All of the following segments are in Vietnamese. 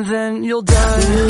and then you'll die.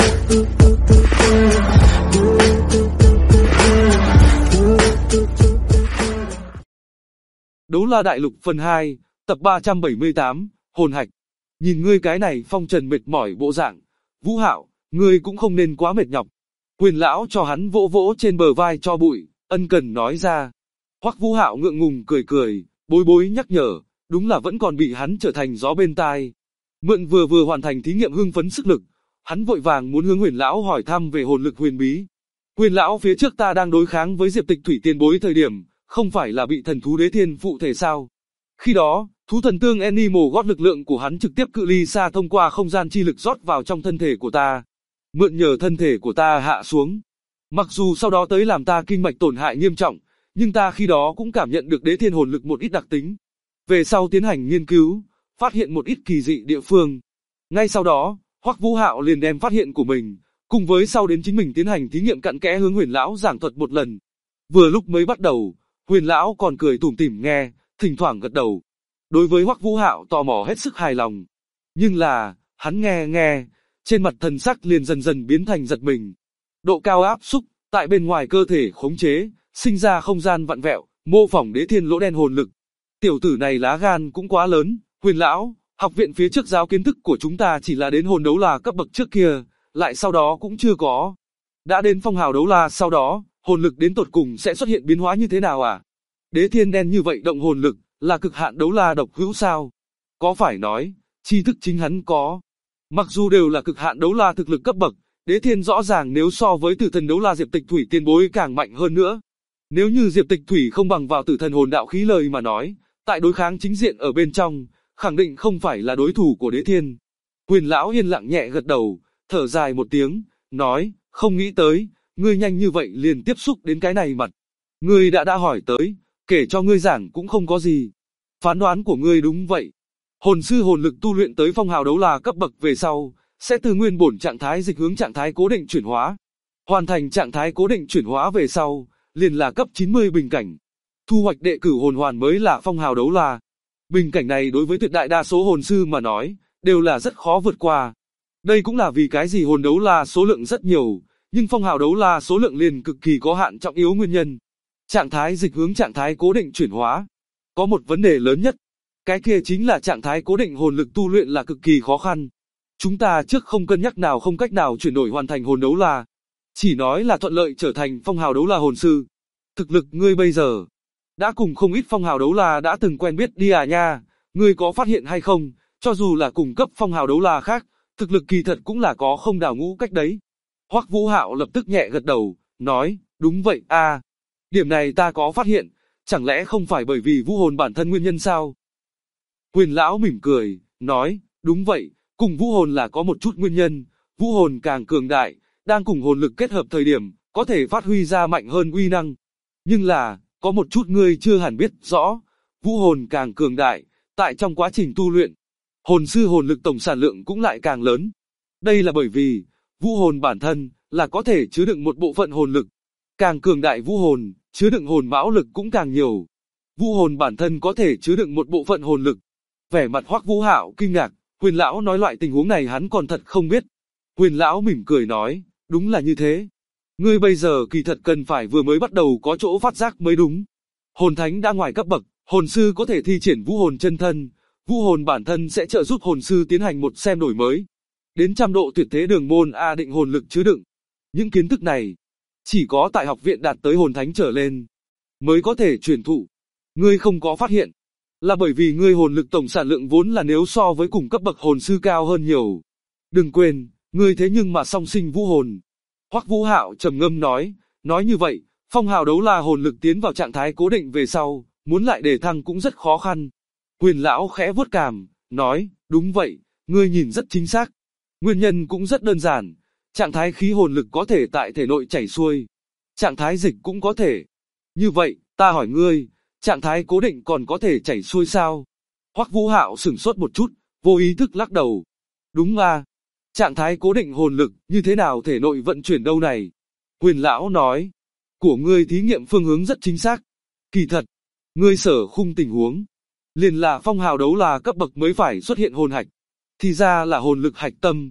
Đấu La Đại Lục phần 2, tập 378, Hồn Hạch. Nhìn ngươi cái này phong trần mệt mỏi bộ dạng, Vũ Hạo, ngươi cũng không nên quá mệt nhọc. Huyền lão cho hắn vỗ vỗ trên bờ vai cho bụi, ân cần nói ra. Hoắc Vũ Hạo ngượng ngùng cười cười, bối bối nhắc nhở, đúng là vẫn còn bị hắn trở thành gió bên tai. Mượn vừa hoàn thành thí nghiệm hưng phấn sức lực, hắn vội vàng muốn hướng Huyền lão hỏi thăm về hồn lực huyền bí. Huyền lão, phía trước ta đang đối kháng với Diệp Tịch Thủy tiền bối thời điểm, không phải là bị thần thú đế thiên phụ thể sao? Khi đó, thú thần tương Animal God lực lượng của hắn trực tiếp cự ly xa thông qua không gian chi lực rót vào trong thân thể của ta. Mượn nhờ thân thể của ta hạ xuống. Mặc dù sau đó tới làm ta kinh mạch tổn hại nghiêm trọng, nhưng ta khi đó cũng cảm nhận được đế thiên hồn lực một ít đặc tính. Về sau tiến hành nghiên cứu, phát hiện một ít kỳ dị địa phương. Ngay sau đó, Hoắc Vũ Hạo liền đem phát hiện của mình, cùng với sau đến chính mình tiến hành thí nghiệm cặn kẽ hướng Huyền lão giảng thuật một lần. Vừa lúc mới bắt đầu, Huyền lão còn cười tủm tỉm nghe, thỉnh thoảng gật đầu. Đối với Hoắc Vũ Hạo tò mò hết sức hài lòng. Nhưng là, hắn nghe, trên mặt thần sắc liền dần dần biến thành giật mình. Độ cao áp xúc, tại bên ngoài cơ thể khống chế, sinh ra không gian vặn vẹo, mô phỏng đế thiên lỗ đen hồn lực. Tiểu tử này lá gan cũng quá lớn, Huyền lão, học viện phía trước giáo kiến thức của chúng ta chỉ là đến hồn đấu la cấp bậc trước kia, lại sau đó cũng chưa có. Đã đến phong hào đấu la sau đó, hồn lực đến tột cùng sẽ xuất hiện biến hóa như thế nào à? Đế thiên đen như vậy động hồn lực, là cực hạn đấu la độc hữu sao? Có phải nói, tri thức chính hắn có. Mặc dù đều là cực hạn đấu la thực lực cấp bậc, đế thiên rõ ràng nếu so với tử thần đấu la Diệp Tịch Thủy tiền bối càng mạnh hơn nữa. Nếu như Diệp Tịch Thủy không bằng vào tử thần hồn đạo khí lời mà nói, tại đối kháng chính diện ở bên trong, khẳng định không phải là đối thủ của đế thiên. Huyền lão yên lặng nhẹ gật đầu, thở dài một tiếng, nói, không nghĩ tới, ngươi nhanh như vậy liền tiếp xúc đến cái này mặt. Ngươi đã hỏi tới, kể cho ngươi giảng cũng không có gì. Phán đoán của ngươi đúng vậy. Hồn sư hồn lực tu luyện tới phong hào đấu la cấp bậc về sau, sẽ từ nguyên bổn trạng thái dịch hướng trạng thái cố định chuyển hóa. Hoàn thành trạng thái cố định chuyển hóa về sau, liền là cấp 90 bình cảnh. Thu hoạch đệ cửu hồn hoàn mới là phong hào đấu la. Bình cảnh này đối với tuyệt đại đa số hồn sư mà nói, đều là rất khó vượt qua. Đây cũng là vì cái gì hồn đấu la số lượng rất nhiều, nhưng phong hào đấu la số lượng liền cực kỳ có hạn trọng yếu nguyên nhân. Trạng thái dịch hướng trạng thái cố định chuyển hóa. Có một vấn đề lớn nhất. Cái kia chính là trạng thái cố định hồn lực tu luyện là cực kỳ khó khăn. Chúng ta trước không cân nhắc nào không cách nào chuyển đổi hoàn thành hồn đấu la. Chỉ nói là thuận lợi trở thành phong hào đấu la hồn sư. Thực lực ngươi bây giờ, đã cùng không ít phong hào đấu la đã từng quen biết đi à nha. Ngươi có phát hiện hay không, cho dù là cùng cấp phong hào đấu la khác, thực lực kỳ thật cũng là có không đào ngũ cách đấy. Hoắc Vũ Hạo lập tức nhẹ gật đầu, nói, đúng vậy a. Điểm này ta có phát hiện, chẳng lẽ không phải bởi vì vũ hồn bản thân nguyên nhân sao? Huyền lão mỉm cười, nói, đúng vậy, cùng vũ hồn là có một chút nguyên nhân, vũ hồn càng cường đại, đang cùng hồn lực kết hợp thời điểm, có thể phát huy ra mạnh hơn uy năng. Nhưng là, có một chút ngươi chưa hẳn biết rõ, vũ hồn càng cường đại, tại trong quá trình tu luyện, hồn sư hồn lực tổng sản lượng cũng lại càng lớn. Đây là bởi vì, vũ hồn bản thân, là có thể chứa đựng một bộ phận hồn lực. Càng cường đại vũ hồn, chứa đựng hồn mão lực cũng càng nhiều. Vũ hồn bản thân có thể chứa đựng một bộ phận hồn lực. Vẻ mặt Hoắc Vũ Hạo kinh ngạc, Huyền lão nói loại tình huống này hắn còn thật không biết. Huyền lão mỉm cười nói, đúng là như thế. Ngươi bây giờ kỳ thật cần phải vừa mới bắt đầu có chỗ phát giác mới đúng. Hồn thánh đã ngoài cấp bậc, hồn sư có thể thi triển vũ hồn chân thân. Vũ hồn bản thân sẽ trợ giúp hồn sư tiến hành một xem đổi mới. Đến trăm độ tuyệt thế đường môn A định hồn lực chứa đựng. Những kiến thức này, chỉ có tại học viện đạt tới hồn thánh trở lên, mới có thể truyền thụ. Ngươi không có phát hiện, là bởi vì ngươi hồn lực tổng sản lượng vốn là nếu so với cùng cấp bậc hồn sư cao hơn nhiều. Đừng quên, ngươi thế nhưng mà song sinh vũ hồn. Hoắc Vũ Hạo trầm ngâm nói như vậy, phong hào đấu la hồn lực tiến vào trạng thái cố định về sau, muốn lại đề thăng cũng rất khó khăn. Huyền lão khẽ vuốt cằm, nói, đúng vậy, ngươi nhìn rất chính xác. Nguyên nhân cũng rất đơn giản, trạng thái khí hồn lực có thể tại thể nội chảy xuôi, trạng thái dịch cũng có thể. Như vậy, ta hỏi ngươi, trạng thái cố định còn có thể chảy xuôi sao? Hoắc Vũ Hạo sửng sốt một chút, vô ý thức lắc đầu. Đúng à, trạng thái cố định hồn lực, như thế nào thể nội vận chuyển đâu này? Huyền lão nói, của ngươi thí nghiệm phương hướng rất chính xác. Kỳ thật, ngươi sở khung tình huống, liền là phong hào đấu la cấp bậc mới phải xuất hiện hồn hạch. Thì ra là hồn lực hạch tâm.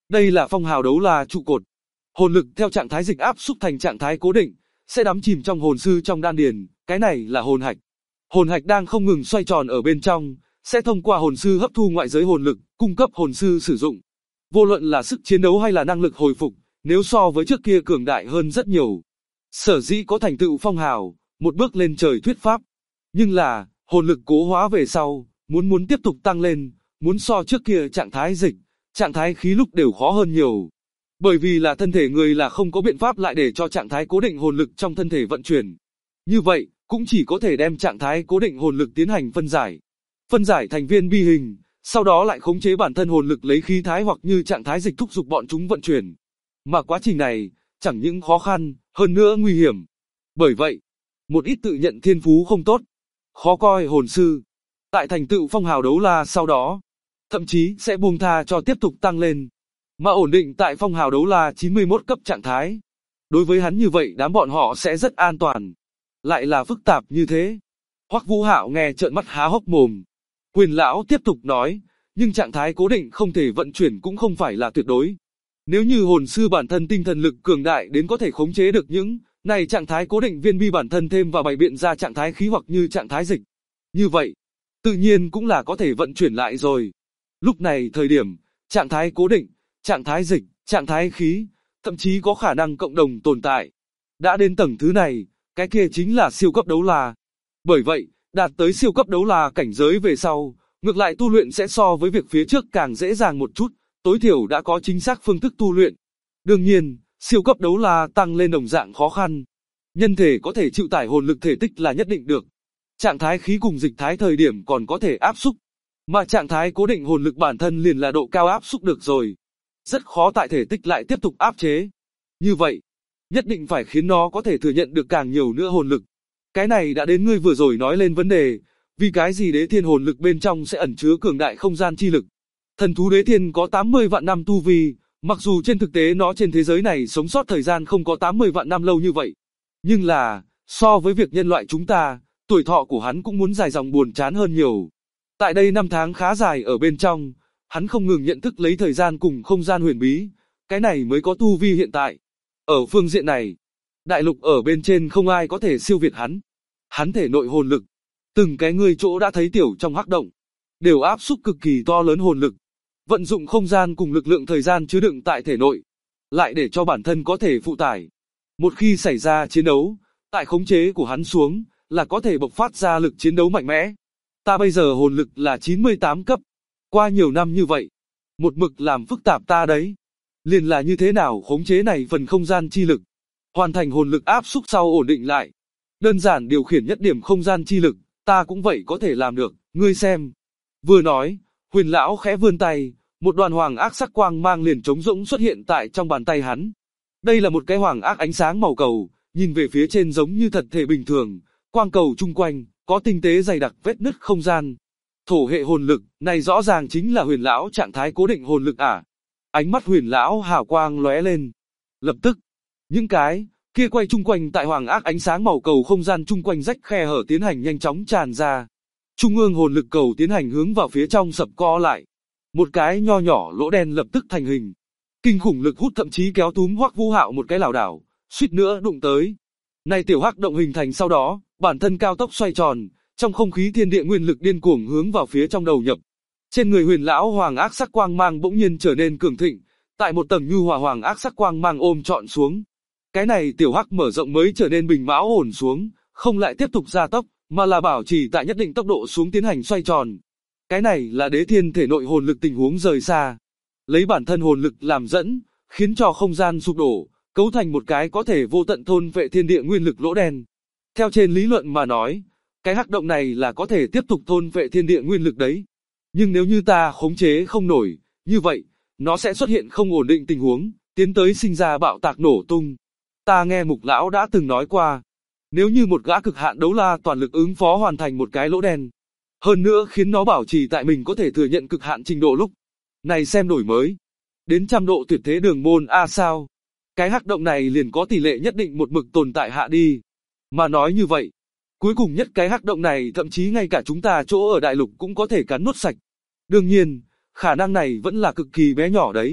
Đây là phong hào đấu la trụ cột. Hồn lực theo trạng thái dịch áp xúc thành trạng thái cố định, sẽ đắm chìm trong hồn sư trong đan điền, cái này là hồn hạch. Hồn hạch đang không ngừng xoay tròn ở bên trong, sẽ thông qua hồn sư hấp thu ngoại giới hồn lực, cung cấp hồn sư sử dụng. Vô luận là sức chiến đấu hay là năng lực hồi phục, nếu so với trước kia cường đại hơn rất nhiều. Sở dĩ có thành tựu phong hào, một bước lên trời thuyết pháp. Nhưng là, hồn lực cố hóa về sau, muốn tiếp tục tăng lên, muốn so trước kia trạng thái dịch, trạng thái khí lúc đều khó hơn nhiều. Bởi vì là thân thể người là không có biện pháp lại để cho trạng thái cố định hồn lực trong thân thể vận chuyển. Như vậy, cũng chỉ có thể đem trạng thái cố định hồn lực tiến hành phân giải. Phân giải thành viên bi hình, sau đó lại khống chế bản thân hồn lực lấy khí thái hoặc như trạng thái dịch thúc giục bọn chúng vận chuyển. Mà quá trình này, chẳng những khó khăn, hơn nữa nguy hiểm. Bởi vậy, một ít tự nhận thiên phú không tốt, khó coi hồn sư, tại thành tựu phong hào đấu la sau đó, thậm chí sẽ buông tha cho tiếp tục tăng lên, mà ổn định tại phong hào đấu la 91 cấp trạng thái. Đối với hắn như vậy đám bọn họ sẽ rất an toàn. Lại là phức tạp như thế. Hoắc Vũ Hạo nghe trợn mắt há hốc mồm. Huyền lão tiếp tục nói, nhưng trạng thái cố định không thể vận chuyển cũng không phải là tuyệt đối. Nếu như hồn sư bản thân tinh thần lực cường đại đến có thể khống chế được những này trạng thái cố định viên bi bản thân thêm và bày biện ra trạng thái khí hoặc như trạng thái dịch. Như vậy, tự nhiên cũng là có thể vận chuyển lại rồi. Lúc này thời điểm, trạng thái cố định, trạng thái dịch, trạng thái khí, thậm chí có khả năng cộng đồng tồn tại. Đã đến tầng thứ này, cái kia chính là siêu cấp đấu la. Bởi vậy, đạt tới siêu cấp đấu la cảnh giới về sau, ngược lại tu luyện sẽ so với việc phía trước càng dễ dàng một chút, tối thiểu đã có chính xác phương thức tu luyện. Đương nhiên, siêu cấp đấu la tăng lên đồng dạng khó khăn. Nhân thể có thể chịu tải hồn lực thể tích là nhất định được. Trạng thái khí cùng dịch thái thời điểm còn có thể áp xúc, mà trạng thái cố định hồn lực bản thân liền là độ cao áp xúc được rồi. Rất khó tại thể tích lại tiếp tục áp chế. Như vậy, nhất định phải khiến nó có thể thừa nhận được càng nhiều nữa hồn lực. Cái này đã đến ngươi vừa rồi nói lên vấn đề, vì cái gì đế thiên hồn lực bên trong sẽ ẩn chứa cường đại không gian chi lực. Thần thú đế thiên có 80 vạn năm tu vi, mặc dù trên thực tế nó trên thế giới này sống sót thời gian không có 80 vạn năm lâu như vậy. Nhưng là, so với việc nhân loại chúng ta, tuổi thọ của hắn cũng muốn dài dòng buồn chán hơn nhiều. Tại đây năm tháng khá dài ở bên trong, hắn không ngừng nhận thức lấy thời gian cùng không gian huyền bí, cái này mới có tu vi hiện tại. Ở phương diện này, đại lục ở bên trên không ai có thể siêu việt hắn. Hắn thể nội hồn lực, từng cái ngươi chỗ đã thấy tiểu trong hắc động, đều áp xúc cực kỳ to lớn hồn lực, vận dụng không gian cùng lực lượng thời gian chứa đựng tại thể nội, lại để cho bản thân có thể phụ tải. Một khi xảy ra chiến đấu, tại khống chế của hắn xuống, là có thể bộc phát ra lực chiến đấu mạnh mẽ. Ta bây giờ hồn lực là 98 cấp, qua nhiều năm như vậy, một mực làm phức tạp ta đấy. Liền là như thế nào khống chế này phần không gian chi lực, hoàn thành hồn lực áp xúc sau ổn định lại. Đơn giản điều khiển nhất điểm không gian chi lực, ta cũng vậy có thể làm được, ngươi xem. Vừa nói, Huyền lão khẽ vươn tay, một đoàn hoàng ác sắc quang mang liền trống rỗng xuất hiện tại trong bàn tay hắn. Đây là một cái hoàng ác ánh sáng màu cầu, nhìn về phía trên giống như thật thể bình thường, quang cầu chung quanh có tinh tế dày đặc vết nứt không gian. Thổ hệ hồn lực, này rõ ràng chính là Huyền lão trạng thái cố định hồn lực à? Ánh mắt Huyền lão hào quang lóe lên. Lập tức, những cái kia quay chung quanh tại hoàng ác ánh sáng màu cầu không gian chung quanh rách khe hở tiến hành nhanh chóng tràn ra. Trung ương hồn lực cầu tiến hành hướng vào phía trong sập co lại. Một cái nho nhỏ lỗ đen lập tức thành hình. Kinh khủng lực hút thậm chí kéo túm Hoắc Vũ Hạo một cái lảo đảo, suýt nữa đụng tới. Này tiểu hắc động hình thành sau đó, bản thân cao tốc xoay tròn, trong không khí thiên địa nguyên lực điên cuồng hướng vào phía trong đầu nhập. Trên người Huyền lão hoàng ác sắc quang mang bỗng nhiên trở nên cường thịnh, tại một tầng nhu hòa hoàng ác sắc quang mang ôm trọn xuống. Cái này tiểu hắc mở rộng mới trở nên bình mão ổn xuống, không lại tiếp tục gia tốc, mà là bảo trì tại nhất định tốc độ xuống tiến hành xoay tròn. Cái này là đế thiên thể nội hồn lực tình huống rời xa. Lấy bản thân hồn lực làm dẫn, khiến cho không gian sụp đổ, cấu thành một cái có thể vô tận thôn vệ thiên địa nguyên lực lỗ đen. Theo trên lý luận mà nói, cái hắc động này là có thể tiếp tục thôn vệ thiên địa nguyên lực đấy. Nhưng nếu như ta khống chế không nổi, như vậy, nó sẽ xuất hiện không ổn định tình huống, tiến tới sinh ra bạo tạc nổ tung. Ta nghe Mục lão đã từng nói qua, nếu như một gã cực hạn đấu la toàn lực ứng phó hoàn thành một cái lỗ đen, hơn nữa khiến nó bảo trì tại mình có thể thừa nhận cực hạn trình độ lúc này xem đổi mới, đến trăm độ tuyệt thế đường môn a sao, cái hắc động này liền có tỷ lệ nhất định một mực tồn tại hạ đi. Mà nói như vậy, cuối cùng nhất cái hắc động này thậm chí ngay cả chúng ta chỗ ở đại lục cũng có thể cắn nuốt sạch. Đương nhiên, khả năng này vẫn là cực kỳ bé nhỏ đấy.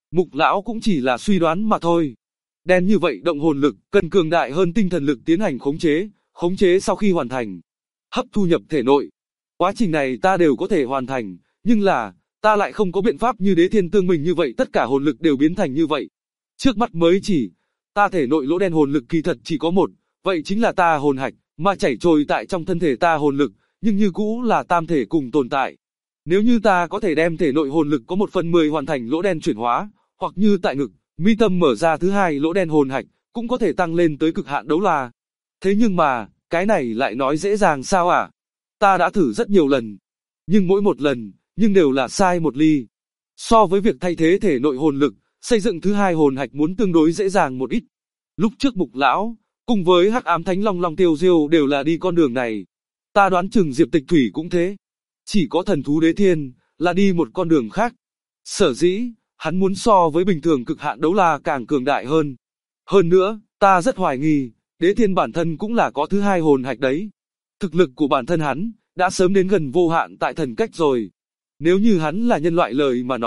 Mục lão cũng chỉ là suy đoán mà thôi. Đen như vậy động hồn lực cần cường đại hơn tinh thần lực tiến hành khống chế sau khi hoàn thành, hấp thu nhập thể nội. Quá trình này ta đều có thể hoàn thành, nhưng là, ta lại không có biện pháp như Đế Thiên Tương Mình như vậy tất cả hồn lực đều biến thành như vậy. Trước mắt mới chỉ, ta thể nội lỗ đen hồn lực kỳ thật chỉ có một, vậy chính là ta hồn hạch, mà chảy trôi tại trong thân thể ta hồn lực, nhưng như cũ là tam thể cùng tồn tại. Nếu như ta có thể đem thể nội hồn lực có 1/10 hoàn thành lỗ đen chuyển hóa, hoặc như tại ngực, mi tâm mở ra thứ hai lỗ đen hồn hạch, cũng có thể tăng lên tới cực hạn đấu la. Thế nhưng mà, cái này lại nói dễ dàng sao à? Ta đã thử rất nhiều lần, nhưng mỗi một lần, đều là sai một ly. So với việc thay thế thể nội hồn lực, xây dựng thứ hai hồn hạch muốn tương đối dễ dàng một ít. Lúc trước Mục lão, cùng với Hắc Ám Thánh Long Long Tiêu Diêu đều là đi con đường này. Ta đoán chừng Diệp Tịch Thủy cũng thế. Chỉ có thần thú Đế Thiên, là đi một con đường khác. Sở dĩ, hắn muốn so với bình thường cực hạn đấu la càng cường đại hơn. Hơn nữa, ta rất hoài nghi, Đế Thiên bản thân cũng là có thứ hai hồn hạch đấy. Thực lực của bản thân hắn, đã sớm đến gần vô hạn tại thần cách rồi. Nếu như hắn là nhân loại lời mà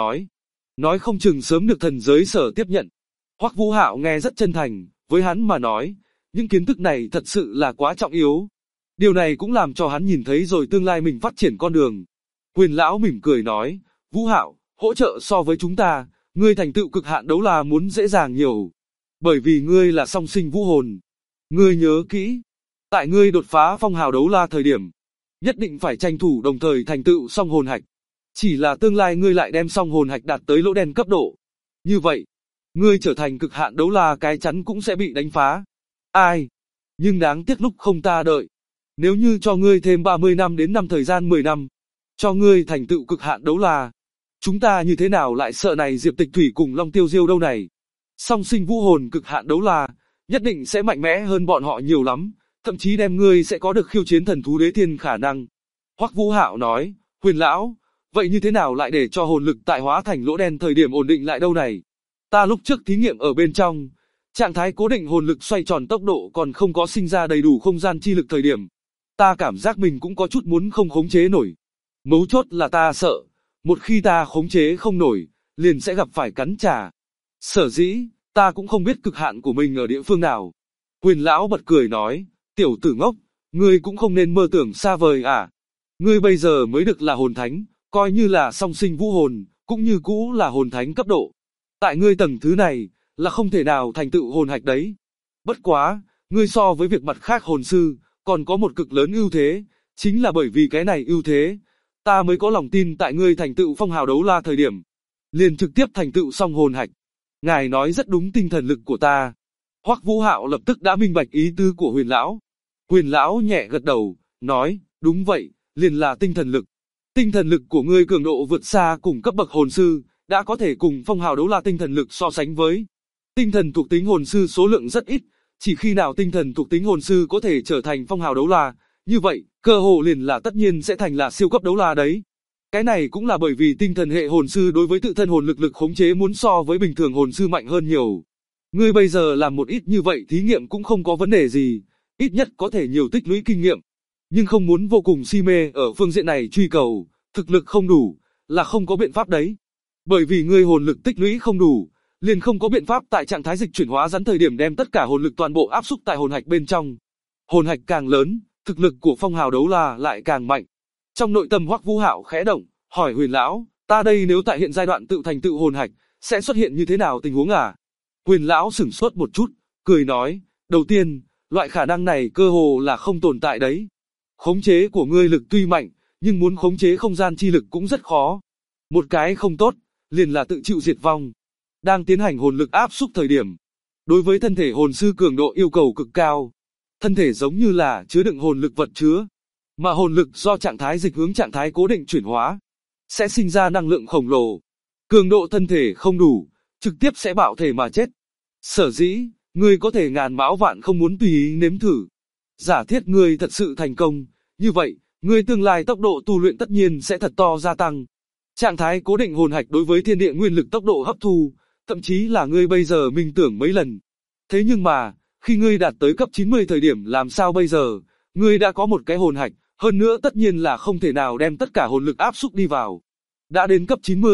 nói không chừng sớm được thần giới sở tiếp nhận. Hoắc Vũ Hạo nghe rất chân thành, với hắn mà nói, những kiến thức này thật sự là quá trọng yếu. Điều này cũng làm cho hắn nhìn thấy rồi tương lai mình phát triển con đường. Quyền lão mỉm cười nói, Vũ Hạo, hỗ trợ so với chúng ta, ngươi thành tựu cực hạn đấu la muốn dễ dàng nhiều. Bởi vì ngươi là song sinh vũ hồn. Ngươi nhớ kỹ, tại ngươi đột phá phong hào đấu la thời điểm, nhất định phải tranh thủ đồng thời thành tựu song hồn hạch. Chỉ là tương lai ngươi lại đem song hồn hạch đạt tới lỗ đen cấp độ. Như vậy, ngươi trở thành cực hạn đấu la cái chắn cũng sẽ bị đánh phá. Ai? Nhưng đáng tiếc lúc không ta đợi. Nếu như cho ngươi thêm 30 năm đến thời gian 10 năm, cho ngươi thành tựu cực hạn đấu la, chúng ta như thế nào lại sợ này Diệp Tịch Thủy cùng Long Tiêu Diêu đâu này? Song sinh vũ hồn cực hạn đấu la, nhất định sẽ mạnh mẽ hơn bọn họ nhiều lắm, thậm chí đem ngươi sẽ có được khiêu chiến thần thú Đế Thiên khả năng. Hoắc Vũ Hạo nói, Huyền lão, vậy như thế nào lại để cho hồn lực tại hóa thành lỗ đen thời điểm ổn định lại đâu này? Ta lúc trước thí nghiệm ở bên trong, trạng thái cố định hồn lực xoay tròn tốc độ còn không có sinh ra đầy đủ không gian chi lực thời điểm. Ta cảm giác mình cũng có chút muốn không khống chế nổi. Mấu chốt là ta sợ, một khi ta khống chế không nổi, liền sẽ gặp phải cắn trả. Sở dĩ, ta cũng không biết cực hạn của mình ở địa phương nào. Quyền lão bật cười nói, tiểu tử ngốc, ngươi cũng không nên mơ tưởng xa vời à. Ngươi bây giờ mới được là hồn thánh, coi như là song sinh vũ hồn, cũng như cũ là hồn thánh cấp độ. Tại ngươi tầng thứ này, là không thể nào thành tựu hồn hạch đấy. Bất quá, ngươi so với việc mặt khác hồn sư, còn có một cực lớn ưu thế, chính là bởi vì cái này ưu thế, ta mới có lòng tin tại ngươi thành tựu phong hào đấu la thời điểm, liền trực tiếp thành tựu song hồn hạch. Ngài nói rất đúng tinh thần lực của ta. Hoắc Vũ Hạo lập tức đã minh bạch ý tứ của Huyền lão. Huyền lão nhẹ gật đầu, nói, đúng vậy, liền là tinh thần lực. Tinh thần lực của ngươi cường độ vượt xa cùng cấp bậc hồn sư, đã có thể cùng phong hào đấu la tinh thần lực so sánh với. Tinh thần thuộc tính hồn sư số lượng rất ít, chỉ khi nào tinh thần thuộc tính hồn sư có thể trở thành phong hào đấu la, như vậy, cơ hồ liền là tất nhiên sẽ thành là siêu cấp đấu la đấy. Cái này cũng là bởi vì tinh thần hệ hồn sư đối với tự thân hồn lực khống chế muốn so với bình thường hồn sư mạnh hơn nhiều. Ngươi bây giờ làm một ít như vậy thí nghiệm cũng không có vấn đề gì, ít nhất có thể nhiều tích lũy kinh nghiệm. Nhưng không muốn vô cùng si mê ở phương diện này truy cầu, thực lực không đủ, là không có biện pháp đấy. Bởi vì ngươi hồn lực tích lũy không đủ, liền không có biện pháp tại trạng thái dịch chuyển hóa rắn thời điểm đem tất cả hồn lực toàn bộ áp xúc tại hồn hạch bên trong. Hồn hạch càng lớn, thực lực của phong hào đấu la lại càng mạnh. Trong nội tâm Hoắc Vũ Hạo khẽ động, hỏi Huyền lão, ta đây nếu tại hiện giai đoạn tự thành tựu hồn hạch, sẽ xuất hiện như thế nào tình huống à? Huyền lão sửng sốt một chút, cười nói, đầu tiên, loại khả năng này cơ hồ là không tồn tại đấy. Khống chế của ngươi lực tuy mạnh, nhưng muốn khống chế không gian chi lực cũng rất khó. Một cái không tốt, liền là tự chịu diệt vong. Đang tiến hành hồn lực áp xúc thời điểm, đối với thân thể hồn sư cường độ yêu cầu cực cao. Thân thể giống như là chứa đựng hồn lực vật chứa, mà hồn lực do trạng thái dịch hướng trạng thái cố định chuyển hóa, sẽ sinh ra năng lượng khổng lồ. Cường độ thân thể không đủ, trực tiếp sẽ bạo thể mà chết. Sở dĩ, ngươi có thể ngàn mão vạn không muốn tùy ý nếm thử. Giả thiết ngươi thật sự thành công, như vậy, ngươi tương lai tốc độ tu luyện tất nhiên sẽ thật to gia tăng. Trạng thái cố định hồn hạch đối với thiên địa nguyên lực tốc độ hấp thu, thậm chí là ngươi bây giờ minh tưởng mấy lần. Thế nhưng mà, khi ngươi đạt tới cấp 90 thời điểm làm sao bây giờ, ngươi đã có một cái hồn hạch, hơn nữa tất nhiên là không thể nào đem tất cả hồn lực áp xúc đi vào. Đã đến cấp 90,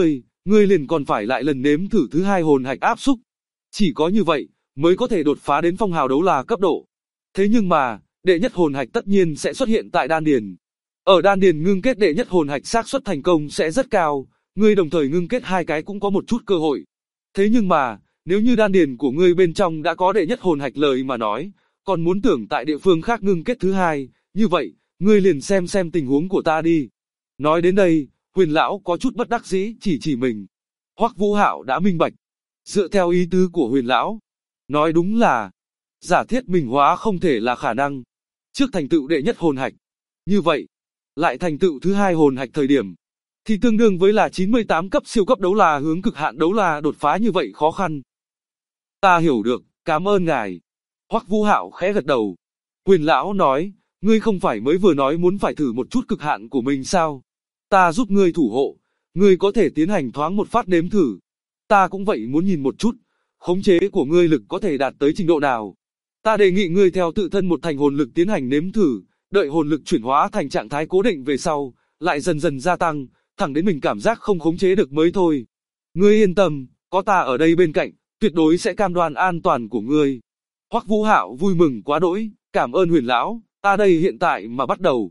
ngươi liền còn phải lại lần nếm thử thứ hai hồn hạch áp xúc. Chỉ có như vậy, mới có thể đột phá đến phong hào đấu la cấp độ. Thế nhưng mà, đệ nhất hồn hạch tất nhiên sẽ xuất hiện tại đan điền. Ở đan điền ngưng kết đệ nhất hồn hạch xác suất thành công sẽ rất cao, ngươi đồng thời ngưng kết hai cái cũng có một chút cơ hội. Thế nhưng mà, nếu như đan điền của ngươi bên trong đã có đệ nhất hồn hạch lời mà nói, còn muốn tưởng tại địa phương khác ngưng kết thứ hai, như vậy, ngươi liền xem tình huống của ta đi. Nói đến đây, Huyền lão có chút bất đắc dĩ chỉ mình. Hoắc Vũ Hạo đã minh bạch. Dựa theo ý tứ của Huyền lão, nói đúng là giả thiết mình hóa không thể là khả năng. Trước thành tựu đệ nhất hồn hạch, như vậy, lại thành tựu thứ hai hồn hạch thời điểm, thì tương đương với là 98 cấp siêu cấp đấu la hướng cực hạn đấu la đột phá như vậy khó khăn. Ta hiểu được, cảm ơn ngài. Hoắc Vũ Hạo khẽ gật đầu. Huyền lão nói, ngươi không phải mới vừa nói muốn phải thử một chút cực hạn của mình sao? Ta giúp ngươi thủ hộ, ngươi có thể tiến hành thoáng một phát nếm thử. Ta cũng vậy muốn nhìn một chút, khống chế của ngươi lực có thể đạt tới trình độ nào. Ta đề nghị ngươi theo tự thân một thành hồn lực tiến hành nếm thử, đợi hồn lực chuyển hóa thành trạng thái cố định về sau, lại dần dần gia tăng, thẳng đến mình cảm giác không khống chế được mới thôi. Ngươi yên tâm, có ta ở đây bên cạnh, tuyệt đối sẽ cam đoan an toàn của ngươi. Hoắc Vũ Hạo vui mừng quá đỗi, cảm ơn Huyền lão, ta đây hiện tại mà bắt đầu.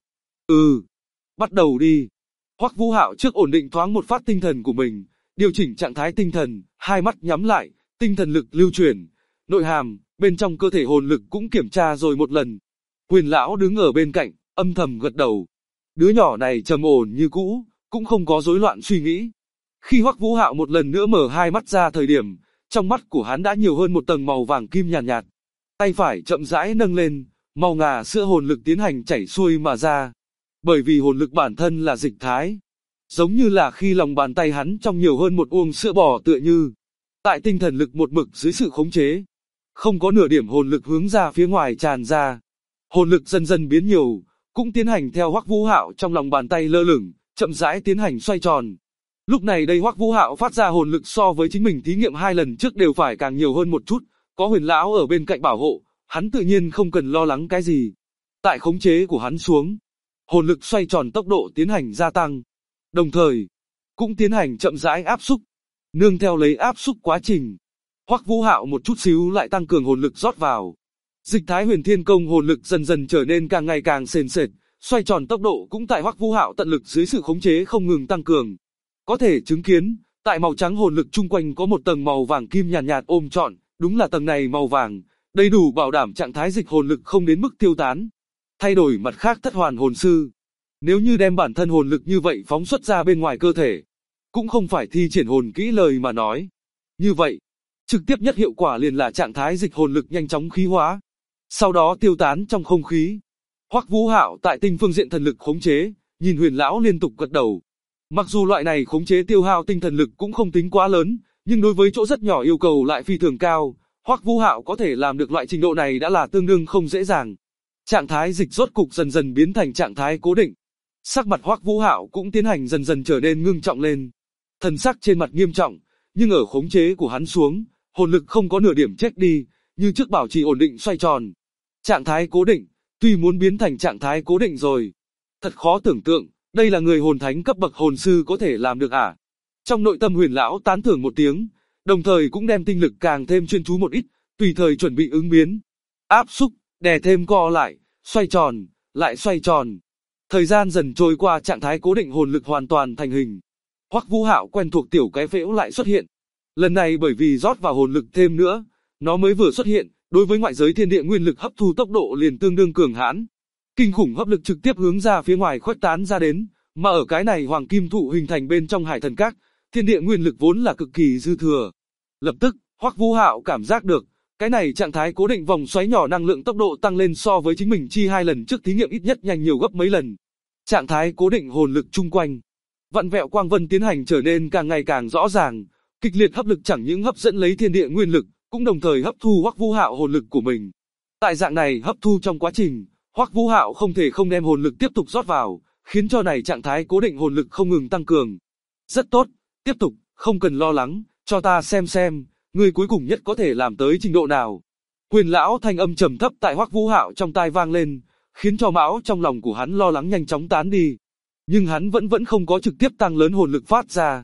Bắt đầu đi. Hoắc Vũ Hạo trước ổn định thoáng một phát tinh thần của mình, điều chỉnh trạng thái tinh thần, hai mắt nhắm lại, tinh thần lực lưu chuyển, nội hàm, bên trong cơ thể hồn lực cũng kiểm tra rồi một lần. Huyền lão đứng ở bên cạnh, âm thầm gật đầu. Đứa nhỏ này trầm ổn như cũ, cũng không có rối loạn suy nghĩ. Khi Hoắc Vũ Hạo một lần nữa mở hai mắt ra thời điểm, trong mắt của hắn đã nhiều hơn một tầng màu vàng kim nhàn nhạt. Tay phải chậm rãi nâng lên, màu ngà sữa hồn lực tiến hành chảy xuôi mà ra. Bởi vì hồn lực bản thân là dịch thái, giống như là khi lòng bàn tay hắn trong nhiều hơn một uông sữa bò tựa như. Tại tinh thần lực một mực dưới sự khống chế, không có nửa điểm hồn lực hướng ra phía ngoài tràn ra. Hồn lực dần dần biến nhiều, cũng tiến hành theo Hoắc Vũ Hạo trong lòng bàn tay lơ lửng, chậm rãi tiến hành xoay tròn. Lúc này đây Hoắc Vũ Hạo phát ra hồn lực so với chính mình thí nghiệm 2 lần trước đều phải càng nhiều hơn một chút, có Huyền lão ở bên cạnh bảo hộ, hắn tự nhiên không cần lo lắng cái gì. Tại khống chế của hắn xuống, hồn lực xoay tròn tốc độ tiến hành gia tăng, đồng thời cũng tiến hành chậm rãi áp xúc. Nương theo lấy áp xúc quá trình, Hoắc Vũ Hạo một chút xíu lại tăng cường hồn lực rót vào. Dịch thái Huyền Thiên Công hồn lực dần dần trở nên càng ngày càng sền sệt, xoay tròn tốc độ cũng tại Hoắc Vũ Hạo tận lực dưới sự khống chế không ngừng tăng cường. Có thể chứng kiến, tại màu trắng hồn lực chung quanh có một tầng màu vàng kim nhàn nhạt ôm trọn, đúng là tầng này màu vàng, đầy đủ bảo đảm trạng thái dịch hồn lực không đến mức tiêu tán. Thay đổi mặt khác thất hoàn hồn sư, nếu như đem bản thân hồn lực như vậy phóng xuất ra bên ngoài cơ thể, cũng không phải thi triển hồn kỹ lời mà nói. Như vậy, trực tiếp nhất hiệu quả liền là trạng thái dịch hồn lực nhanh chóng khí hóa, sau đó tiêu tán trong không khí. Hoắc Vũ Hạo tại tinh phương diện thần lực khống chế, nhìn Huyền lão liên tục gật đầu. Mặc dù loại này khống chế tiêu hao tinh thần lực cũng không tính quá lớn, nhưng đối với chỗ rất nhỏ yêu cầu lại phi thường cao, Hoắc Vũ Hạo có thể làm được loại trình độ này đã là tương đương không dễ dàng. Trạng thái dịch rốt cục dần dần biến thành trạng thái cố định. Sắc mặt Hoắc Vũ Hạo cũng tiến hành dần dần trở nên ngưng trọng lên. Thần sắc trên mặt nghiêm trọng, nhưng ở khống chế của hắn xuống, hồn lực không có nửa điểm chết đi, như trước bảo trì ổn định xoay tròn. Trạng thái cố định, tuy muốn biến thành trạng thái cố định rồi, thật khó tưởng tượng, đây là người hồn thánh cấp bậc hồn sư có thể làm được à? Trong nội tâm Huyền lão tán thưởng một tiếng, đồng thời cũng đem tinh lực càng thêm chuyên chú một ít, tùy thời chuẩn bị ứng biến. Áp xúc, đè thêm co lại, xoay tròn, lại xoay tròn. Thời gian dần trôi qua, trạng thái cố định hồn lực hoàn toàn thành hình. Hoắc Vũ Hạo quen thuộc tiểu cái phễu lại xuất hiện. Lần này bởi vì rót vào hồn lực thêm nữa, nó mới vừa xuất hiện, đối với ngoại giới thiên địa nguyên lực hấp thu tốc độ liền tương đương cường hãn. Kinh khủng hấp lực trực tiếp hướng ra phía ngoài khuếch tán ra đến, mà ở cái này hoàng kim thụ hình thành bên trong hải thần các, thiên địa nguyên lực vốn là cực kỳ dư thừa. Lập tức, Hoắc Vũ Hạo cảm giác được, cái này trạng thái cố định vòng xoáy nhỏ năng lượng tốc độ tăng lên so với chính mình chi 2 lần trước thí nghiệm ít nhất nhanh nhiều gấp mấy lần. Trạng thái cố định hồn lực chung quanh, vặn vẹo quang vân tiến hành trở nên càng ngày càng rõ ràng, kịch liệt hấp lực chẳng những hấp dẫn lấy thiên địa nguyên lực, cũng đồng thời hấp thu Hoắc Vũ Hạo hồn lực của mình. Tại dạng này hấp thu trong quá trình, Hoắc Vũ Hạo không thể không đem hồn lực tiếp tục rót vào, khiến cho này trạng thái cố định hồn lực không ngừng tăng cường. Rất tốt, tiếp tục, không cần lo lắng, cho ta xem, ngươi cuối cùng nhất có thể làm tới trình độ nào. Huyền lão thanh âm trầm thấp tại Hoắc Vũ Hạo trong tai vang lên, khiến cho mão trong lòng của hắn lo lắng nhanh chóng tán đi. Nhưng hắn vẫn không có trực tiếp tăng lớn hồn lực phát ra.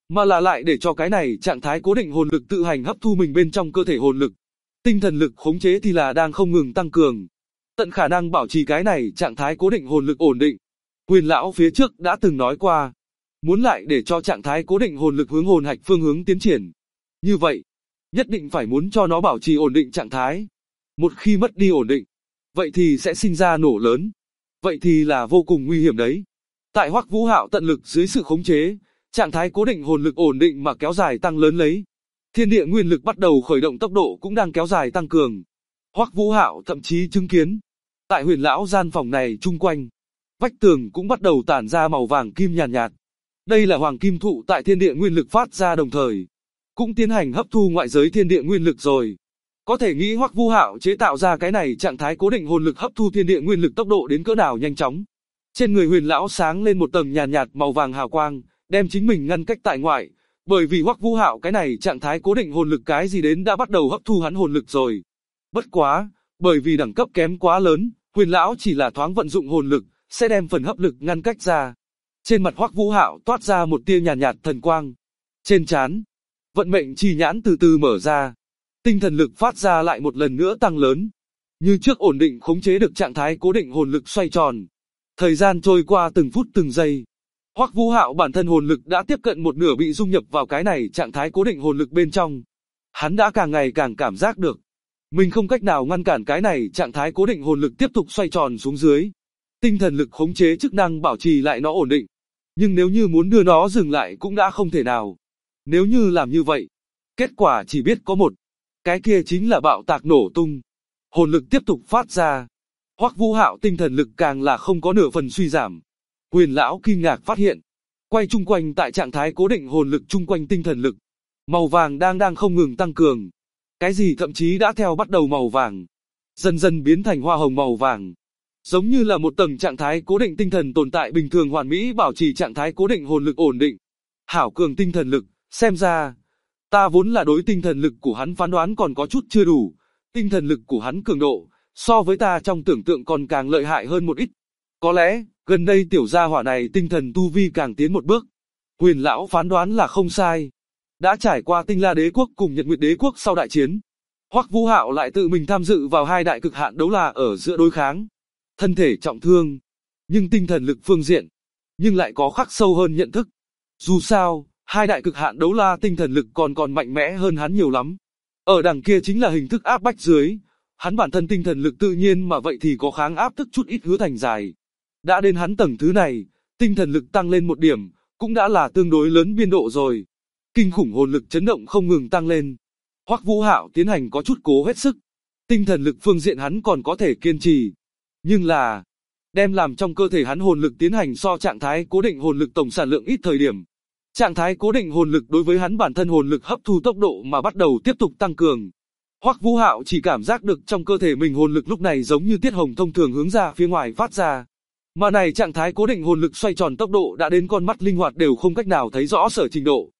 mà là lại để cho cái này trạng thái cố định hồn lực tự hành hấp thu mình bên trong cơ thể hồn lực. Tinh thần lực khống chế thì là đang không ngừng tăng cường, tận khả năng bảo trì cái này trạng thái cố định hồn lực ổn định. Huyền lão phía trước đã từng nói qua, muốn lại để cho trạng thái cố định hồn lực hướng hồn hạch phương hướng tiến triển. Như vậy, nhất định phải muốn cho nó bảo trì ổn định trạng thái. Một khi mất đi ổn định, vậy thì sẽ sinh ra nổ lớn. Vậy thì là vô cùng nguy hiểm đấy. Tại Hoắc Vũ Hạo tận lực dưới sự khống chế, trạng thái cố định hồn lực ổn định mà kéo dài tăng lớn lấy. Thiên địa nguyên lực bắt đầu khởi động, tốc độ cũng đang kéo dài tăng cường. Hoắc Vũ Hạo thậm chí chứng kiến, tại huyền lão gian phòng này chung quanh, vách tường cũng bắt đầu tản ra màu vàng kim nhàn nhạt. Đây là hoàng kim thụ tại thiên địa nguyên lực phát ra đồng thời, cũng tiến hành hấp thu ngoại giới thiên địa nguyên lực rồi. Có thể nghĩ Hoắc Vũ Hạo chế tạo ra cái này trạng thái cố định hồn lực hấp thu thiên địa nguyên lực tốc độ đến cỡ nào nhanh chóng. Trên người huyền lão sáng lên một tầng nhàn nhạt màu vàng hào quang, đem chính mình ngăn cách tại ngoại, bởi vì Hoắc Vũ Hạo cái này trạng thái cố định hồn lực cái gì đến đã bắt đầu hấp thu hắn hồn lực rồi. Bất quá, bởi vì đẳng cấp kém quá lớn, huyền lão chỉ là thoáng vận dụng hồn lực, sẽ đem phần hấp lực ngăn cách ra. Trên mặt Hoắc Vũ Hạo toát ra một tia nhàn nhạt thần quang. Trên trán, vận mệnh chi nhãn từ từ mở ra. Tinh thần lực phát ra lại một lần nữa tăng lớn. Như trước ổn định khống chế được trạng thái cố định hồn lực xoay tròn. Thời gian trôi qua từng phút từng giây. Hoắc Vũ Hạo bản thân hồn lực đã tiếp cận một nửa bị dung nhập vào cái này trạng thái cố định hồn lực bên trong. Hắn đã càng ngày càng cảm giác được, mình không cách nào ngăn cản cái này trạng thái cố định hồn lực tiếp tục xoay tròn xuống dưới. Tinh thần lực khống chế chức năng bảo trì lại nó ổn định. Nhưng nếu như muốn đưa nó dừng lại cũng đã không thể nào. Nếu như làm như vậy, kết quả chỉ biết có một. Cái kia chính là bạo tạc nổ tung. Hồn lực tiếp tục phát ra. Hoắc Vũ Hạo tinh thần lực càng là không có nửa phần suy giảm. Huyền lão kinh ngạc phát hiện, quay chung quanh tại trạng thái cố định hồn lực chung quanh tinh thần lực, màu vàng đang không ngừng tăng cường. Cái gì thậm chí đã theo bắt đầu màu vàng, dần dần biến thành hoa hồng màu vàng. Giống như là một tầng trạng thái cố định tinh thần tồn tại bình thường hoàn mỹ bảo trì trạng thái cố định hồn lực ổn định. Hảo cường tinh thần lực, xem ra, ta vốn là đối tinh thần lực của hắn phán đoán còn có chút chưa đủ. Tinh thần lực của hắn cường độ, so với ta trong tưởng tượng còn càng lợi hại hơn một ít. Có lẽ, gần đây tiểu gia hỏa này tinh thần tu vi càng tiến một bước. Huyền lão phán đoán là không sai. Đã trải qua Tinh La Đế quốc cùng Nhật Nguyệt Đế quốc sau đại chiến, Hoắc Vũ Hạo lại tự mình tham dự vào hai đại cực hạn đấu la ở giữa đối kháng. Thân thể trọng thương, nhưng tinh thần lực phương diện, nhưng lại có khắc sâu hơn nhận thức. Dù sao, hai đại cực hạn đấu la tinh thần lực còn mạnh mẽ hơn hắn nhiều lắm. Ở đằng kia chính là hình thức áp bách dưới, hắn bản thân tinh thần lực tự nhiên mà vậy thì có kháng áp thức chút ít hứa thành dài. Đã đến hắn tầng thứ này, tinh thần lực tăng lên một điểm, cũng đã là tương đối lớn biên độ rồi. Kinh khủng hồn lực chấn động không ngừng tăng lên. Hoắc Vũ Hạo tiến hành có chút cố hết sức. Tinh thần lực phương diện hắn còn có thể kiên trì. Nhưng là, đem làm trong cơ thể hắn hồn lực tiến hành so trạng thái cố định hồn lực tổng sản lượng ít thời điểm. Trạng thái cố định hồn lực đối với hắn bản thân hồn lực hấp thu tốc độ mà bắt đầu tiếp tục tăng cường. Hoắc Vũ Hạo chỉ cảm giác được trong cơ thể mình hồn lực lúc này giống như tiết hồng thông thường hướng ra phía ngoài phát ra. Mà này trạng thái cố định hồn lực xoay tròn tốc độ đã đến con mắt linh hoạt đều không cách nào thấy rõ sở trình độ.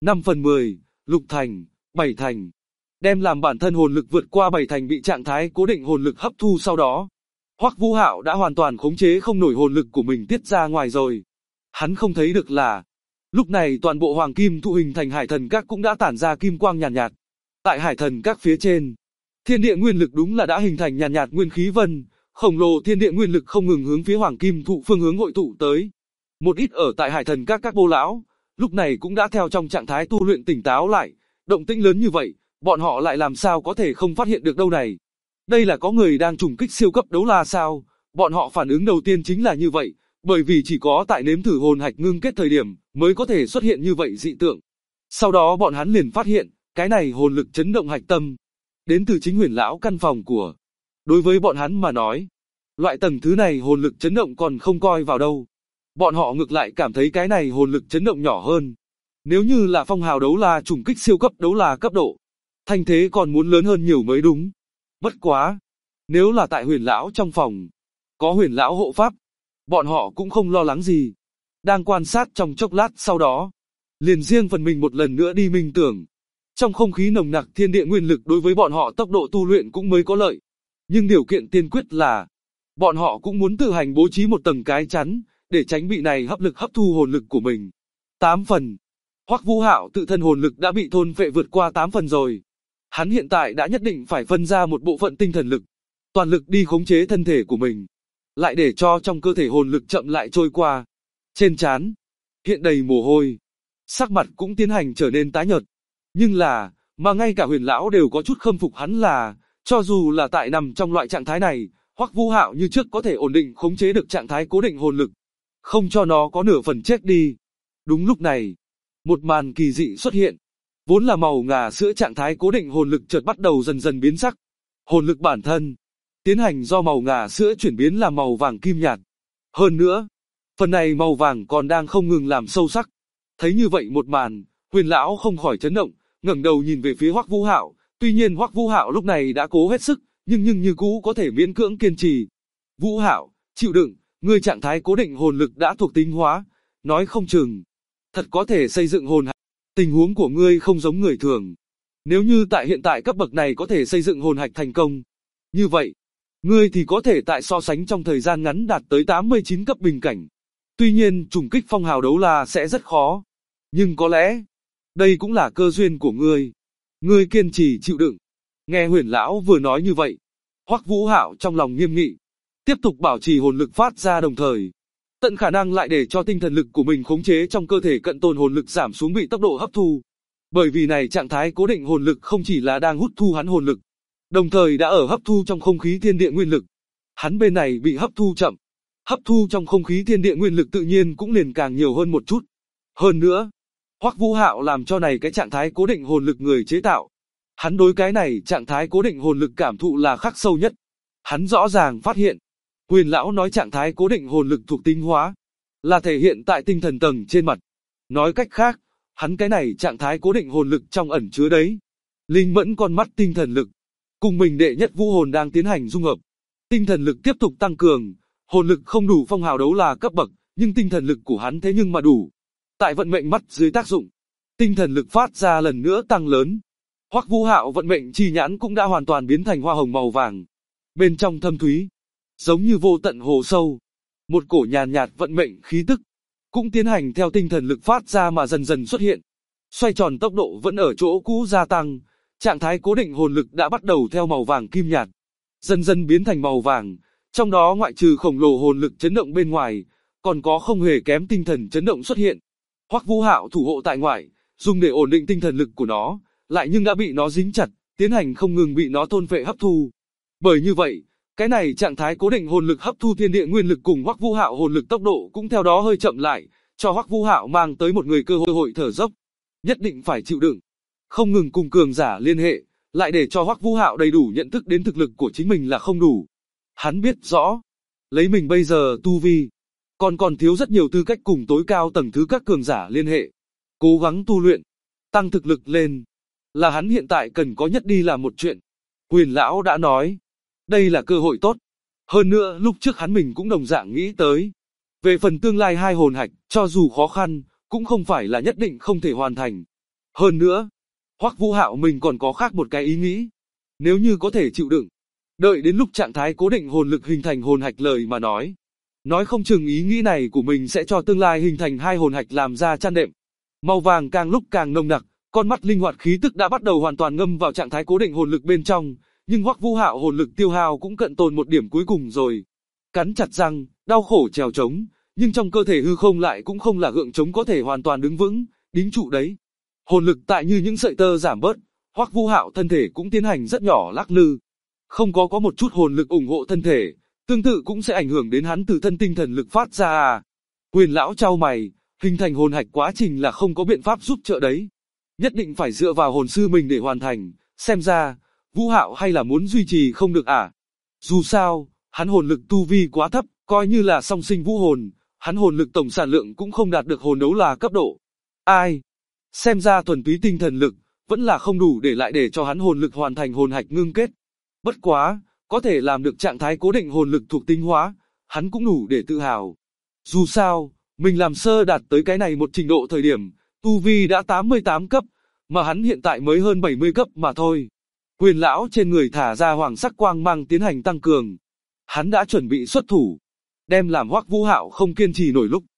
5/10, lục thành, 7 thành. Đem làm bản thân hồn lực vượt qua 7 thành bị trạng thái cố định hồn lực hấp thu sau đó. Hoắc Vũ Hạo đã hoàn toàn khống chế không nổi hồn lực của mình tiết ra ngoài rồi. Hắn không thấy được là, lúc này toàn bộ hoàng kim thụ hình thành hải thần các cũng đã tản ra kim quang nhàn nhạt. Tại hải thần các phía trên, thiên địa nguyên lực đúng là đã hình thành nhàn nhạt nguyên khí vân, khổng lồ thiên địa nguyên lực không ngừng hướng phía hoàng kim thụ phương hướng hội tụ tới. Một ít ở tại hải thần các bô lão, lúc này cũng đã theo trong trạng thái tu luyện tỉnh táo lại, động tĩnh lớn như vậy, bọn họ lại làm sao có thể không phát hiện được đâu này. Đây là có người đang trùng kích siêu cấp đấu la sao? Bọn họ phản ứng đầu tiên chính là như vậy, bởi vì chỉ có tại nếm thử hồn hạch ngưng kết thời điểm mới có thể xuất hiện như vậy dị tượng. Sau đó bọn hắn liền phát hiện, cái này hồn lực chấn động hạch tâm, đến từ chính huyền lão căn phòng của. Đối với bọn hắn mà nói, loại tầng thứ này hồn lực chấn động còn không coi vào đâu. Bọn họ ngược lại cảm thấy cái này hồn lực chấn động nhỏ hơn. Nếu như là phong hào đấu la trùng kích siêu cấp đấu la cấp độ, thanh thế còn muốn lớn hơn nhiều mới đúng. Bất quá, nếu là tại huyền lão trong phòng, có huyền lão hộ pháp, bọn họ cũng không lo lắng gì. Đang quan sát trong chốc lát sau đó, liền riêng phần mình một lần nữa đi minh tưởng. Trong không khí nồng nặc thiên địa nguyên lực đối với bọn họ tốc độ tu luyện cũng mới có lợi. Nhưng điều kiện tiên quyết là, bọn họ cũng muốn tự hành bố trí một tầng cái chắn, để tránh bị này hấp lực hấp thu hồn lực của mình. 8 phần. Hoắc Vũ Hạo tự thân hồn lực đã bị thôn phệ vượt qua 8 phần rồi. Hắn hiện tại đã nhất định phải phân ra một bộ phận tinh thần lực, toàn lực đi khống chế thân thể của mình, lại để cho trong cơ thể hồn lực chậm lại trôi qua. Trên trán hiện đầy mồ hôi, sắc mặt cũng tiến hành trở nên tái nhợt. Nhưng mà ngay cả Huyền lão đều có chút khâm phục hắn là, cho dù là tại nằm trong loại trạng thái này, Hoắc Vũ Hạo như trước có thể ổn định khống chế được trạng thái cố định hồn lực, không cho nó có nửa phần chết đi. Đúng lúc này, một màn kỳ dị xuất hiện. Vốn là màu ngà sữa trạng thái cố định hồn lực chợt bắt đầu dần dần biến sắc. Hồn lực bản thân tiến hành do màu ngà sữa chuyển biến làm màu vàng kim nhạt. Hơn nữa, phần này màu vàng còn đang không ngừng làm sâu sắc. Thấy như vậy một màn, Huyền lão không khỏi chấn động, ngẩng đầu nhìn về phía Hoắc Vũ Hạo. Tuy nhiên Hoắc Vũ Hạo lúc này đã cố hết sức, nhưng như cũ có thể miễn cưỡng kiên trì. Vũ Hạo, chịu đựng, ngươi trạng thái cố định hồn lực đã thuộc tính hóa, nói không chừng thật có thể xây dựng hồn hạch. Tình huống của ngươi không giống người thường. Nếu như tại hiện tại cấp bậc này có thể xây dựng hồn hạch thành công, như vậy, ngươi thì có thể tại so sánh trong thời gian ngắn đạt tới 89 cấp bình cảnh. Tuy nhiên trùng kích phong hào đấu la sẽ rất khó, nhưng có lẽ đây cũng là cơ duyên của ngươi. Ngươi kiên trì chịu đựng. Nghe Huyền lão vừa nói như vậy, Hoắc Vũ Hạo trong lòng nghiêm nghị, tiếp tục bảo trì hồn lực phát ra, đồng thời tận khả năng lại để cho tinh thần lực của mình khống chế trong cơ thể cận tồn hồn lực giảm xuống bị tốc độ hấp thu. Bởi vì này trạng thái cố định hồn lực không chỉ là đang hút thu hắn hồn lực, đồng thời đã ở hấp thu trong không khí thiên địa nguyên lực. Hắn bên này bị hấp thu chậm, hấp thu trong không khí thiên địa nguyên lực tự nhiên cũng liền càng nhiều hơn một chút. Hơn nữa, Hoắc Vũ Hạo làm cho này cái trạng thái cố định hồn lực người chế tạo. Hắn đối cái này trạng thái cố định hồn lực cảm thụ là khắc sâu nhất. Hắn rõ ràng phát hiện, Huyền lão nói trạng thái cố định hồn lực thuộc tính hóa, là thể hiện tại tinh thần tầng trên mặt. Nói cách khác, hắn cái này trạng thái cố định hồn lực trong ẩn chứa đấy linh mẫn con mắt tinh thần lực, cùng mình đệ nhất vũ hồn đang tiến hành dung hợp. Tinh thần lực tiếp tục tăng cường, hồn lực không đủ phong hào đấu la cấp bậc, nhưng tinh thần lực của hắn thế nhưng mà đủ. Tại vận mệnh mắt dưới tác dụng, tinh thần lực phát ra lần nữa tăng lớn. Hoắc Vũ Hạo vận mệnh chi nhãn cũng đã hoàn toàn biến thành hoa hồng màu vàng, bên trong thâm thúy, giống như vô tận hồ sâu. Một cổ nhàn nhạt vận mệnh khí tức cũng tiến hành theo tinh thần lực phát ra mà dần dần xuất hiện. Xoay tròn tốc độ vẫn ở chỗ cũ gia tăng, trạng thái cố định hồn lực đã bắt đầu theo màu vàng kim nhạt, dần dần biến thành màu vàng, trong đó ngoại trừ khổng lồ hồn lực chấn động bên ngoài, còn có không hề kém tinh thần chấn động xuất hiện. Hoắc Vũ Hạo thủ hộ tại ngoại, dùng để ổn định tinh thần lực của nó, lại nhưng đã bị nó dính chặt, tiến hành không ngừng bị nó thôn phệ hấp thu. Bởi như vậy, cái này trạng thái cố định hồn lực hấp thu thiên địa nguyên lực cùng Hoắc Vũ Hạo hồn lực tốc độ cũng theo đó hơi chậm lại, cho Hoắc Vũ Hạo mang tới một người cơ hội thở dốc. Nhất định phải chịu đựng, không ngừng cùng cường giả liên hệ, lại để cho Hoắc Vũ Hạo đầy đủ nhận thức đến thực lực của chính mình là không đủ. Hắn biết rõ, lấy mình bây giờ tu vi, còn thiếu rất nhiều tư cách cùng tối cao tầng thứ các cường giả liên hệ. Cố gắng tu luyện, tăng thực lực lên, là hắn hiện tại cần có nhất đi làm một chuyện. Huyền lão đã nói, đây là cơ hội tốt. Hơn nữa lúc trước hắn mình cũng đồng dạng nghĩ tới. Về phần tương lai hai hồn hạch, cho dù khó khăn, cũng không phải là nhất định không thể hoàn thành. Hơn nữa, Hoắc Vũ Hạo mình còn có khác một cái ý nghĩ. Nếu như có thể chịu đựng, đợi đến lúc trạng thái cố định hồn lực hình thành hồn hạch lời mà nói không chừng ý nghĩ này của mình sẽ cho tương lai hình thành hai hồn hạch làm ra chăn đệm. Màu vàng càng lúc càng nồng nặc, con mắt linh hoạt khí tức đã bắt đầu hoàn toàn ngâm vào trạng thái cố định hồn lực bên trong, nhưng Hoắc Vũ Hạo hồn lực tiêu hao cũng cận tồn một điểm cuối cùng rồi. Cắn chặt răng, đau khổ trèo trống, nhưng trong cơ thể hư không lại cũng không là gượng chống có thể hoàn toàn đứng vững, đính trụ đấy. Hồn lực tại như những sợi tơ giảm bớt, Hoắc Vũ Hạo thân thể cũng tiến hành rất nhỏ lắc lư. Không có một chút hồn lực ủng hộ thân thể, tương tự cũng sẽ ảnh hưởng đến hắn từ thân tinh thần lực phát ra à. Huyền lão chau mày, hình thành hồn hạch quá trình là không có biện pháp giúp trợ đấy. Nhất định phải dựa vào hồn sư mình để hoàn thành, xem ra, Vũ Hạo hay là muốn duy trì không được à. Dù sao, hắn hồn lực tu vi quá thấp, coi như là song sinh vũ hồn, hắn hồn lực tổng sản lượng cũng không đạt được hồn đấu la cấp độ. Ai? Xem ra thuần túy tinh thần lực, vẫn là không đủ để lại để cho hắn hồn lực hoàn thành hồn hạch ngưng kết. Bất quá, có thể làm được trạng thái cố định hồn lực thuộc tính hóa, hắn cũng đủ để tự hào. Dù sao, mình làm sơ đạt tới cái này một trình độ thời điểm, tu vi đã 88 cấp, mà hắn hiện tại mới hơn 70 cấp mà thôi. Huyền lão trên người thả ra hoàng sắc quang mang tiến hành tăng cường. Hắn đã chuẩn bị xuất thủ, đem làm Hoắc Vũ Hạo không kiên trì nổi lúc.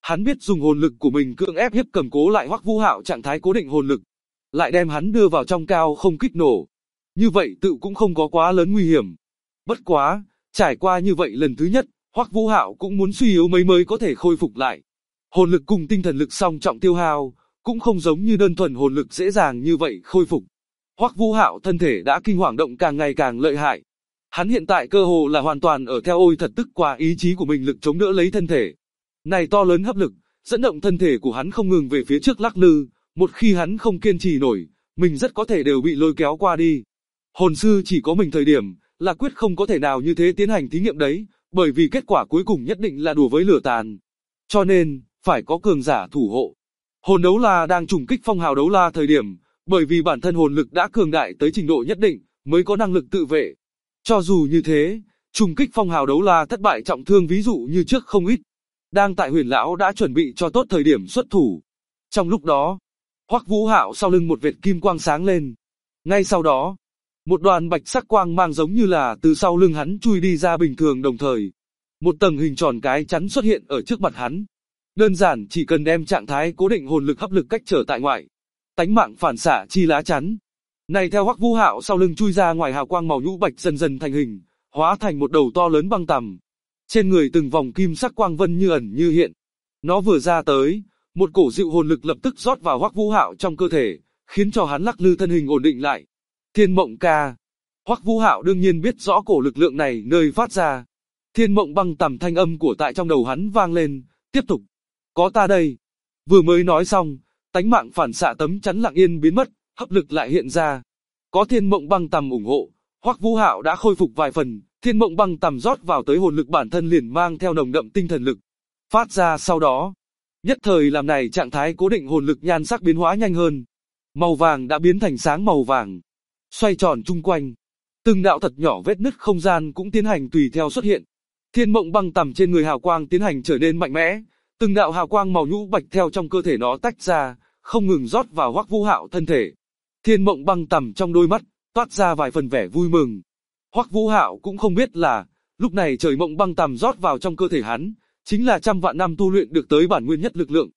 Hắn biết dùng hồn lực của mình cưỡng ép hiếp cầm cố lại Hoắc Vũ Hạo trạng thái cố định hồn lực, lại đem hắn đưa vào trong cao không kích nổ. Như vậy tự cũng không có quá lớn nguy hiểm. Bất quá, trải qua như vậy lần thứ nhất, Hoắc Vũ Hạo cũng muốn suy yếu mấy mới có thể khôi phục lại. Hồn lực cùng tinh thần lực song trọng tiêu hao, cũng không giống như đơn thuần hồn lực dễ dàng như vậy khôi phục. Hoắc Vũ Hạo thân thể đã kinh hoàng động càng ngày càng lợi hại. Hắn hiện tại cơ hồ là hoàn toàn ở theo ôi thật tức qua ý chí của mình lực chống đỡ lấy thân thể. Này to lớn hấp lực, dẫn động thân thể của hắn không ngừng về phía trước lắc lư, một khi hắn không kiên trì nổi, mình rất có thể đều bị lôi kéo qua đi. Hồn sư chỉ có mình thời điểm, là quyết không có thể nào như thế tiến hành thí nghiệm đấy, bởi vì kết quả cuối cùng nhất định là đùa với lửa tàn. Cho nên, phải có cường giả thủ hộ. Hồn đấu la đang trùng kích phong hào đấu la thời điểm, bởi vì bản thân hồn lực đã cường đại tới trình độ nhất định, mới có năng lực tự vệ. Cho dù như thế, trùng kích phong hào đấu la thất bại trọng thương ví dụ như trước không ít. Đang tại Huyền lão đã chuẩn bị cho tốt thời điểm xuất thủ. Trong lúc đó, Hoắc Vũ Hạo sau lưng một vệt kim quang sáng lên. Ngay sau đó, một đoàn bạch sắc quang mang giống như là từ sau lưng hắn chui đi ra bình thường, đồng thời một tầng hình tròn cái chắn xuất hiện ở trước mặt hắn. Đơn giản chỉ cần đem trạng thái cố định hồn lực hấp lực cách trở tại ngoại. Tánh mạng phản xạ chi lá chắn. Này theo Hoắc Vũ Hạo sau lưng chui ra ngoài hào quang màu nhũ bạch dần dần thành hình, hóa thành một đầu to lớn băng tằm. Trên người từng vòng kim sắc quang vân như ẩn như hiện. Nó vừa ra tới, một cổ dịu hồn lực lập tức rót vào Hoắc Vũ Hạo trong cơ thể, khiến cho hắn lắc lư thân hình ổn định lại. Thiên Mộng Ca. Hoắc Vũ Hạo đương nhiên biết rõ cổ lực lượng này nơi phát ra. Thiên Mộng băng tằm thanh âm của tại trong đầu hắn vang lên, tiếp tục. Có ta đây. Vừa mới nói xong, tánh mạng phản xạ tấm chắn lặng yên biến mất, hấp lực lại hiện ra. Có Thiên Mộng băng tằm ủng hộ, Hoắc Vũ Hạo đã khôi phục vài phần. Thiên Mộng băng tằm rót vào tới hồn lực bản thân liền mang theo nồng đậm tinh thần lực phát ra, sau đó nhất thời làm này trạng thái cố định hồn lực nhan sắc biến hóa nhanh hơn. Màu vàng đã biến thành sáng màu vàng, xoay tròn chung quanh. Từng đạo thật nhỏ vết nứt không gian cũng tiến hành tùy theo xuất hiện. Thiên Mộng băng tằm trên người hào quang tiến hành trở nên mạnh mẽ, từng đạo hào quang màu nhũ bạch theo trong cơ thể nó tách ra, không ngừng rót vào Hoắc Vũ Hạo thân thể. Thiên Mộng băng tằm trong đôi mắt toát ra vài phần vẻ vui mừng. Hoắc Vũ Hạo cũng không biết là, lúc này trời mộng băng tằm rót vào trong cơ thể hắn, chính là trăm vạn năm tu luyện được tới bản nguyên nhất lực lượng.